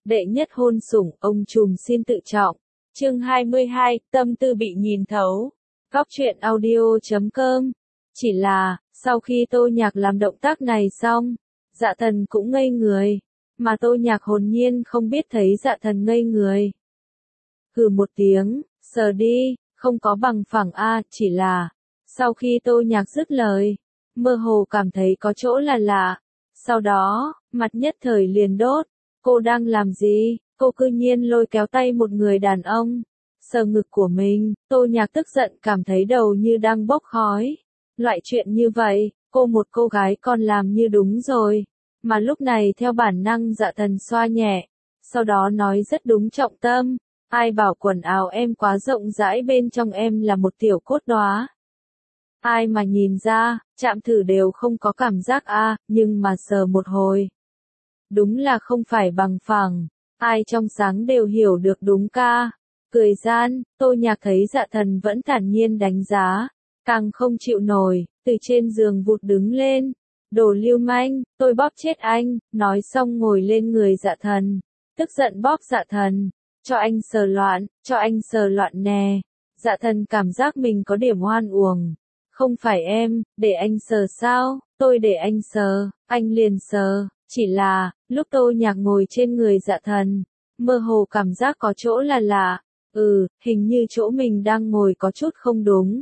đệ nhất hôn sủng, ông trùm xin tự trọng. Chương 22, tâm tư bị nhìn thấu. Góc truyện audio.com. Chỉ là, sau khi Tô Nhạc làm động tác này xong, Dạ Thần cũng ngây người, mà Tô Nhạc hồn nhiên không biết thấy Dạ Thần ngây người. Hừ một tiếng, sờ đi, không có bằng phẳng a, chỉ là, sau khi Tô Nhạc dứt lời, mơ hồ cảm thấy có chỗ là lạ, sau đó, mặt nhất thời liền đốt. Cô đang làm gì? Cô cư nhiên lôi kéo tay một người đàn ông, sờ ngực của mình. Tô Nhạc tức giận cảm thấy đầu như đang bốc khói. Loại chuyện như vậy, cô một cô gái còn làm như đúng rồi. Mà lúc này theo bản năng Dạ Thần xoa nhẹ, sau đó nói rất đúng trọng tâm. Ai bảo quần áo em quá rộng rãi, bên trong em là một tiểu cốt đóa. Ai mà nhìn ra, chạm thử đều không có cảm giác a, nhưng mà sờ một hồi. Đúng là không phải bằng phẳng, ai trong sáng đều hiểu được đúng ca. Cười gian, Tô Nhạc thấy Dạ Thần vẫn thản nhiên đánh giá, càng không chịu nổi, từ trên giường vụt đứng lên. Đồ lưu manh, tôi bóp chết anh, nói xong ngồi lên người Dạ Thần, tức giận bóp Dạ Thần, cho anh sờ loạn nè. Dạ Thần cảm giác mình có điểm oan uổng. Không phải em, để anh sờ sao, tôi để anh sờ, anh liền sờ. Chỉ là, lúc Tô Nhạc ngồi trên người Dạ Thần, mơ hồ cảm giác có chỗ là lạ, hình như chỗ mình đang ngồi có chút không đúng.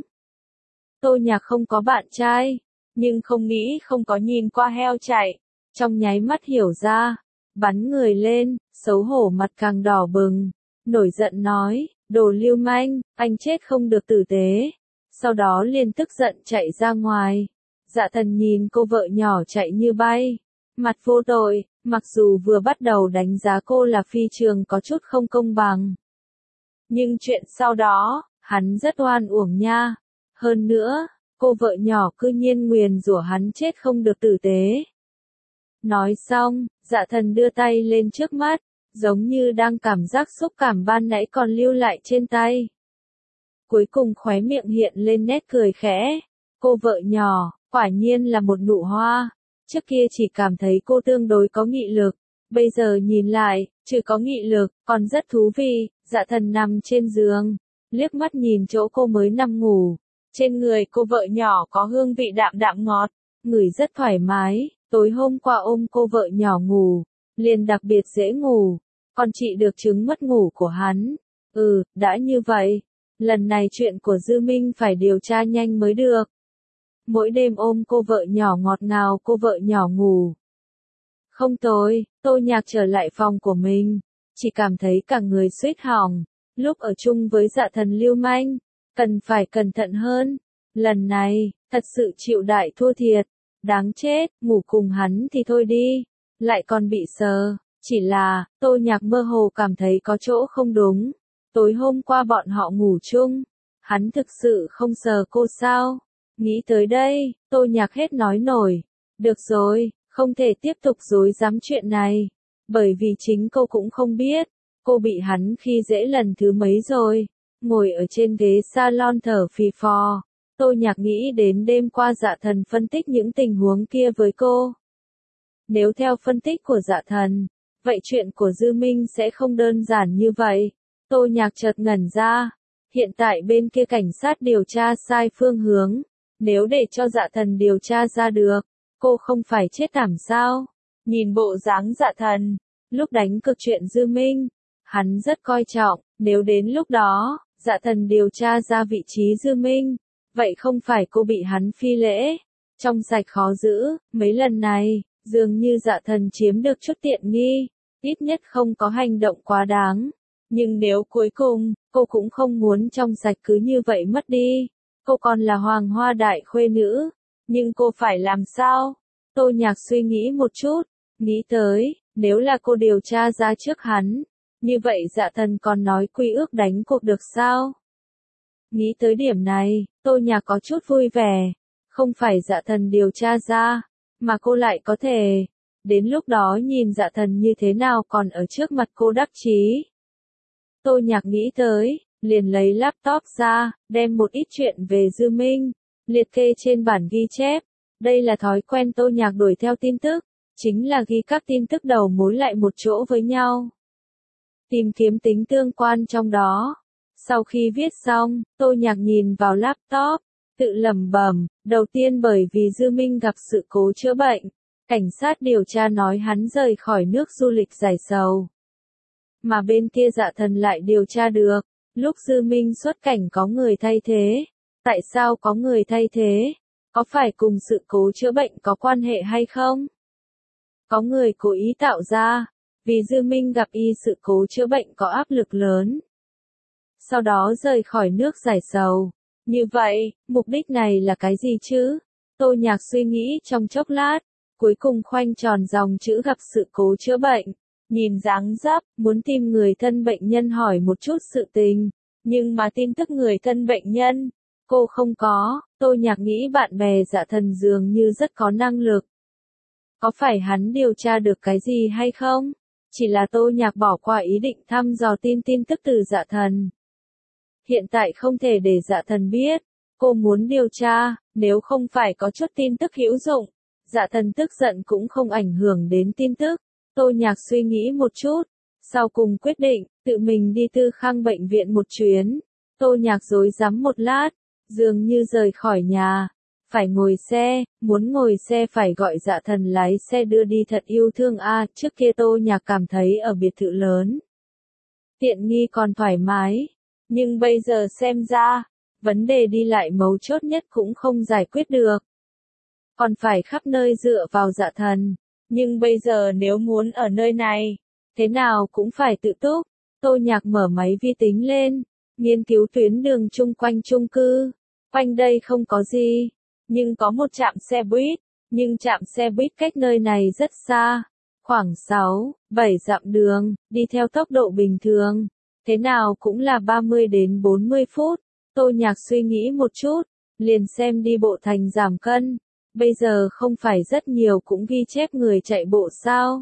Tô Nhạc không có bạn trai, nhưng không nghĩ không có nhìn qua heo chạy, trong nháy mắt hiểu ra, bắn người lên, xấu hổ mặt càng đỏ bừng, nổi giận nói, đồ lưu manh, anh chết không được tử tế. Sau đó liền tức giận chạy ra ngoài. Dạ Thần nhìn cô vợ nhỏ chạy như bay, mặt vô tội, mặc dù vừa bắt đầu đánh giá cô là phi trường có chút không công bằng. Nhưng chuyện sau đó, hắn rất oan uổng nha. Hơn nữa, cô vợ nhỏ cư nhiên nguyền rủa hắn chết không được tử tế. Nói xong, Dạ Thần đưa tay lên trước mắt, giống như đang cảm giác xúc cảm ban nãy còn lưu lại trên tay. Cuối cùng khóe miệng hiện lên nét cười khẽ. Cô vợ nhỏ, quả nhiên là một nụ hoa. Trước kia chỉ cảm thấy cô tương đối có nghị lực, bây giờ nhìn lại, trừ có nghị lực, còn rất thú vị. Dạ Thần nằm trên giường, liếc mắt nhìn chỗ cô mới nằm ngủ. Trên người cô vợ nhỏ có hương vị đạm đạm ngọt, ngửi rất thoải mái. Tối hôm qua ôm cô vợ nhỏ ngủ, liền đặc biệt dễ ngủ, còn trị được chứng mất ngủ của hắn. Đã như vậy, lần này chuyện của Dư Minh phải điều tra nhanh mới được. Mỗi đêm ôm cô vợ nhỏ ngọt ngào, cô vợ nhỏ ngủ. Không tối, Tô Nhạc trở lại phòng của mình, chỉ cảm thấy cả người suýt hỏng. Lúc ở chung với Dạ Thần lưu manh, cần phải cẩn thận hơn. Lần này, thật sự chịu đại thua thiệt. Đáng chết, ngủ cùng hắn thì thôi đi, lại còn bị sờ. Chỉ là, Tô Nhạc mơ hồ cảm thấy có chỗ không đúng. Tối hôm qua bọn họ ngủ chung, hắn thực sự không sờ cô sao? Nghĩ tới đây, Tô Nhạc hết nói nổi. Được rồi, không thể tiếp tục dối dám chuyện này, bởi vì chính cô cũng không biết, cô bị hắn khi dễ lần thứ mấy rồi. Ngồi ở trên ghế salon thở phì phò, Tô Nhạc nghĩ đến đêm qua Dạ Thần phân tích những tình huống kia với cô. Nếu theo phân tích của Dạ Thần, vậy chuyện của Dư Minh sẽ không đơn giản như vậy. Tô Nhạc chợt ngẩn ra, hiện tại bên kia cảnh sát điều tra sai phương hướng, nếu để cho Dạ Thần điều tra ra được, cô không phải chết thảm sao? Nhìn bộ dáng Dạ Thần, lúc đánh cược chuyện Dư Minh, hắn rất coi trọng, nếu đến lúc đó, Dạ Thần điều tra ra vị trí Dư Minh, vậy không phải cô bị hắn phi lễ, trong sạch khó giữ. Mấy lần này, dường như Dạ Thần chiếm được chút tiện nghi, ít nhất không có hành động quá đáng. Nhưng nếu cuối cùng, cô cũng không muốn trong sạch cứ như vậy mất đi. Cô còn là hoàng hoa đại khuê nữ, nhưng cô phải làm sao? Tô Nhạc suy nghĩ một chút, nghĩ tới, nếu là cô điều tra ra trước hắn, như vậy Dạ Thần còn nói quy ước đánh cuộc được sao? Nghĩ tới điểm này, Tô Nhạc có chút vui vẻ, không phải Dạ Thần điều tra ra, mà cô lại có thể, đến lúc đó nhìn Dạ Thần như thế nào còn ở trước mặt cô đắc chí. Tô Nhạc nghĩ tới, liền lấy laptop ra, đem một ít chuyện về Dư Minh, liệt kê trên bản ghi chép. Đây là thói quen Tô Nhạc đuổi theo tin tức, chính là ghi các tin tức đầu mối lại một chỗ với nhau. tìm kiếm tính tương quan trong đó. Sau khi viết xong, Tô Nhạc nhìn vào laptop, tự lẩm bẩm, đầu tiên bởi vì Dư Minh gặp sự cố chữa bệnh, cảnh sát điều tra nói hắn rời khỏi nước du lịch giải sầu. Mà bên kia Dạ Thần lại điều tra được, lúc Dư Minh xuất cảnh có người thay thế. Tại sao có người thay thế? Có phải cùng sự cố chữa bệnh có quan hệ hay không? Có người cố ý tạo ra, vì Dư Minh gặp y sự cố chữa bệnh có áp lực lớn. Sau đó rời khỏi nước giải sầu. Như vậy, mục đích này là cái gì chứ? Tô Nhạc suy nghĩ trong chốc lát, cuối cùng khoanh tròn dòng chữ gặp sự cố chữa bệnh. Nhìn dáng dấp, muốn tìm người thân bệnh nhân hỏi một chút sự tình, nhưng mà tin tức người thân bệnh nhân, cô không có. Tô Nhạc nghĩ bạn bè Dạ Thần dường như rất có năng lực. Có phải hắn điều tra được cái gì hay không? Chỉ là Tô Nhạc bỏ qua ý định thăm dò tin tức từ Dạ Thần. Hiện tại không thể để Dạ Thần biết. Cô muốn điều tra, nếu không phải có chút tin tức hữu dụng. Dạ Thần tức giận cũng không ảnh hưởng đến tin tức. Tô Nhạc suy nghĩ một chút. Sau cùng quyết định, tự mình đi Tư Khang bệnh viện một chuyến. Tô Nhạc rối rắm một lát, dường như rời khỏi nhà. Phải ngồi xe, muốn ngồi xe phải gọi Dạ Thần lái xe đưa đi thật yêu thương a. Trước kia Tô Nhạc cảm thấy ở biệt thự lớn, tiện nghi còn thoải mái. Nhưng bây giờ xem ra, vấn đề đi lại mấu chốt nhất cũng không giải quyết được. Còn phải khắp nơi dựa vào Dạ Thần. Nhưng bây giờ nếu muốn ở nơi này, thế nào cũng phải tự túc. Tô Nhạc mở máy vi tính lên, nghiên cứu tuyến đường chung quanh chung cư. Quanh đây không có gì, nhưng có một trạm xe buýt, nhưng trạm xe buýt cách nơi này rất xa, khoảng 6-7 dặm đường, đi theo tốc độ bình thường, thế nào cũng là 30 đến 40 phút. Tô Nhạc suy nghĩ một chút, liền xem đi bộ thành giảm cân. Bây giờ không phải rất nhiều cũng ghi chép người chạy bộ sao?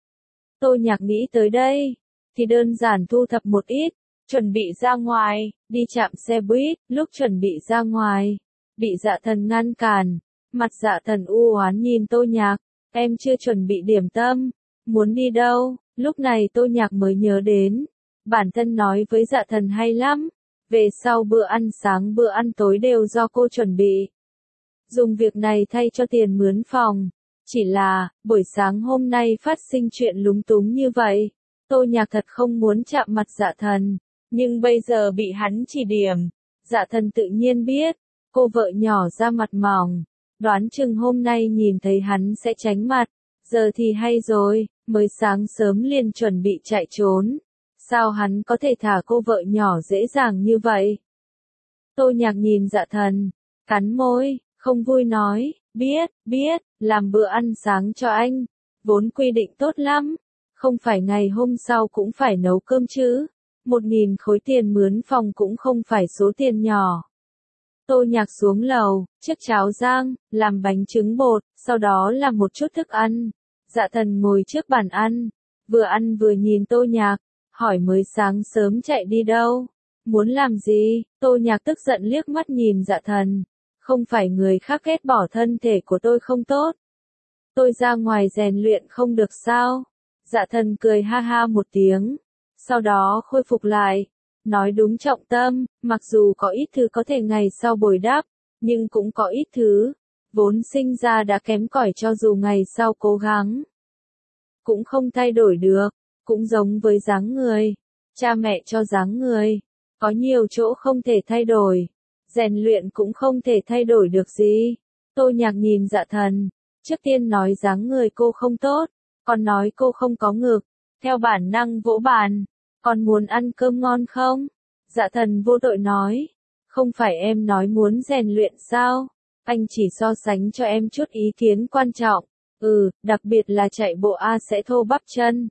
Tô Nhạc nghĩ tới đây, thì đơn giản thu thập một ít, chuẩn bị ra ngoài, đi chạm xe buýt. Lúc chuẩn bị ra ngoài, bị Dạ Thần ngăn cản. Mặt Dạ Thần u oán nhìn Tô Nhạc, em chưa chuẩn bị điểm tâm, muốn đi đâu? Lúc này Tô Nhạc mới nhớ đến, bản thân nói với Dạ Thần hay lắm, về sau bữa ăn sáng bữa ăn tối đều do cô chuẩn bị. Dùng việc này thay cho tiền mướn phòng. Chỉ là, buổi sáng hôm nay phát sinh chuyện lúng túng như vậy. Tô Nhạc thật không muốn chạm mặt Dạ Thần, nhưng bây giờ bị hắn chỉ điểm. Dạ Thần tự nhiên biết, cô vợ nhỏ da mặt mỏng, đoán chừng hôm nay nhìn thấy hắn sẽ tránh mặt. Giờ thì hay rồi, mới sáng sớm liền chuẩn bị chạy trốn. Sao hắn có thể thả cô vợ nhỏ dễ dàng như vậy? Tô Nhạc nhìn Dạ Thần, cắn môi, không vui nói, biết, làm bữa ăn sáng cho anh. Vốn quy định tốt lắm, không phải ngày hôm sau cũng phải nấu cơm chứ. 1.000 khối tiền mướn phòng cũng không phải số tiền nhỏ. Tô Nhạc xuống lầu, chiếc cháo rang, làm bánh trứng bột, sau đó làm một chút thức ăn. Dạ Thần ngồi trước bàn ăn vừa nhìn Tô Nhạc, hỏi mới sáng sớm chạy đi đâu? Muốn làm gì? Tô Nhạc tức giận liếc mắt nhìn Dạ Thần. Không phải người khác ghét bỏ thân thể của tôi không tốt. Tôi ra ngoài rèn luyện không được sao? Dạ Thần cười ha ha một tiếng. Sau đó khôi phục lại. Nói đúng trọng tâm, mặc dù có ít thứ có thể ngày sau bồi đắp, nhưng cũng có ít thứ, vốn sinh ra đã kém cỏi cho dù ngày sau cố gắng, cũng không thay đổi được. Cũng giống với dáng người. Cha mẹ cho dáng người. Có nhiều chỗ không thể thay đổi. Rèn luyện cũng không thể thay đổi được gì. Tô Nhạc nhìn Dạ Thần. Trước tiên nói dáng người cô không tốt. Còn nói cô không có ngực. Theo bản năng vỗ bàn. Còn muốn ăn cơm ngon không? Dạ Thần vô tội nói. Không phải em nói muốn rèn luyện sao? Anh chỉ so sánh cho em chút ý kiến quan trọng. Đặc biệt là chạy bộ sẽ thô bắp chân.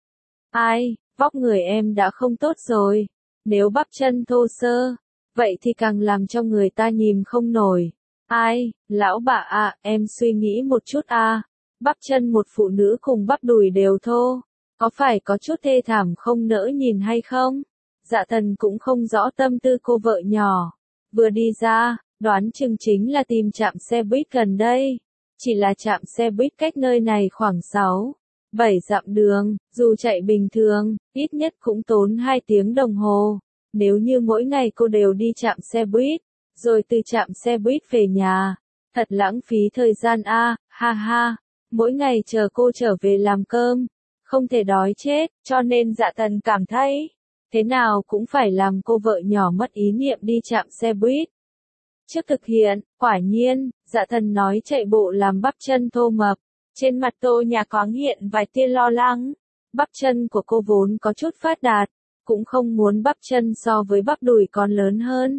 Ai, vóc người em đã không tốt rồi. Nếu bắp chân thô sơ, vậy thì càng làm cho người ta nhìn không nổi. Ai, lão bà em suy nghĩ một chút bắp chân một phụ nữ cùng bắp đùi đều thô. Có phải có chút thê thảm không nỡ nhìn hay không? Dạ Thần cũng không rõ tâm tư cô vợ nhỏ. Vừa đi ra, đoán chừng chính là tìm trạm xe buýt gần đây. Chỉ là trạm xe buýt cách nơi này khoảng 6, 7 dặm đường, dù chạy bình thường, ít nhất cũng tốn 2 tiếng đồng hồ. Nếu như mỗi ngày cô đều đi trạm xe buýt, rồi từ trạm xe buýt về nhà, thật lãng phí thời gian a, ha ha. Mỗi ngày chờ cô trở về làm cơm, không thể đói chết, cho nên Dạ Thần cảm thấy, thế nào cũng phải làm cô vợ nhỏ mất ý niệm đi trạm xe buýt. Trước thực hiện, quả nhiên, Dạ Thần nói chạy bộ làm bắp chân thô mập. Trên mặt Tô Nhạc thoáng hiện vài tia lo lắng. Bắp chân của cô vốn có chút phát đạt, cũng không muốn bắp chân so với bắp đùi còn lớn hơn.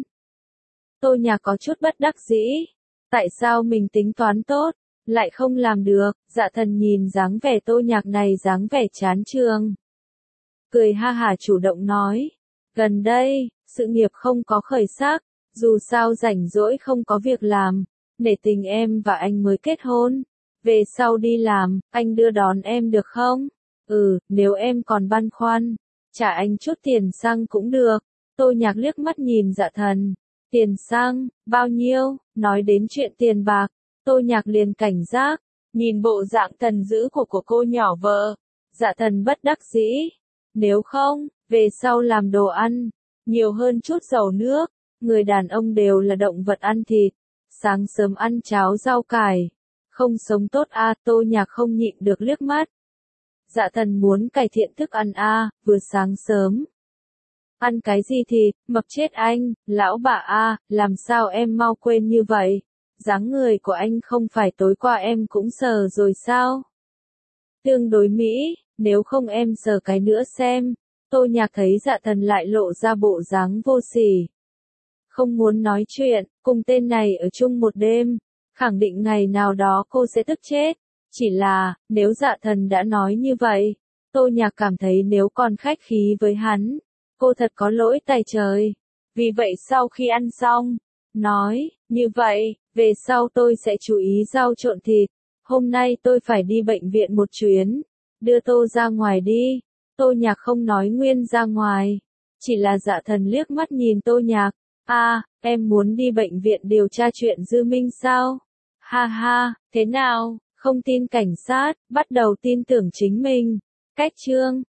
Tô Nhạc có chút bất đắc dĩ. Tại sao mình tính toán tốt, lại không làm được? Dạ Thần nhìn dáng vẻ Tô Nhạc này dáng vẻ chán trường. Cười ha hả chủ động nói. Gần đây, sự nghiệp không có khởi sắc, dù sao rảnh rỗi không có việc làm, nể tình em và anh mới kết hôn. Về sau đi làm, anh đưa đón em được không? Nếu em còn băn khoăn, trả anh chút tiền xăng cũng được. Tô Nhạc liếc mắt nhìn Dạ Thần. Tiền xăng, bao nhiêu? Nói đến chuyện tiền bạc, Tô Nhạc liền cảnh giác, nhìn bộ dạng thần dữ của cô nhỏ vợ. Dạ Thần bất đắc dĩ. Nếu không, về sau làm đồ ăn, nhiều hơn chút dầu nước. Người đàn ông đều là động vật ăn thịt, sáng sớm ăn cháo rau cải, không sống tốt a. Tô Nhạc không nhịn được liếc mắt. Dạ Thần muốn cải thiện thức ăn a, vừa sáng sớm. Ăn cái gì thịt, mập chết anh, lão bà a, làm sao em mau quên như vậy? Dáng người của anh không phải tối qua em cũng sờ rồi sao? Tương đối mỹ, nếu không em sờ cái nữa xem. Tô Nhạc thấy Dạ Thần lại lộ ra bộ dáng vô sỉ. Không muốn nói chuyện, cùng tên này ở chung một đêm, khẳng định ngày nào đó cô sẽ tức chết. Chỉ là, nếu Dạ Thần đã nói như vậy, Tô Nhạc cảm thấy nếu còn khách khí với hắn, cô thật có lỗi tày trời. Vì vậy sau khi ăn xong, nói, như vậy, về sau tôi sẽ chú ý rau trộn thịt. Hôm nay tôi phải đi bệnh viện một chuyến, đưa Tô ra ngoài đi. Tô Nhạc không nói nguyên ra ngoài, chỉ là Dạ Thần liếc mắt nhìn Tô Nhạc. Em muốn đi bệnh viện điều tra chuyện Dư Minh sao? Ha ha, thế nào, không tin cảnh sát, bắt đầu tin tưởng chính mình. Cách chương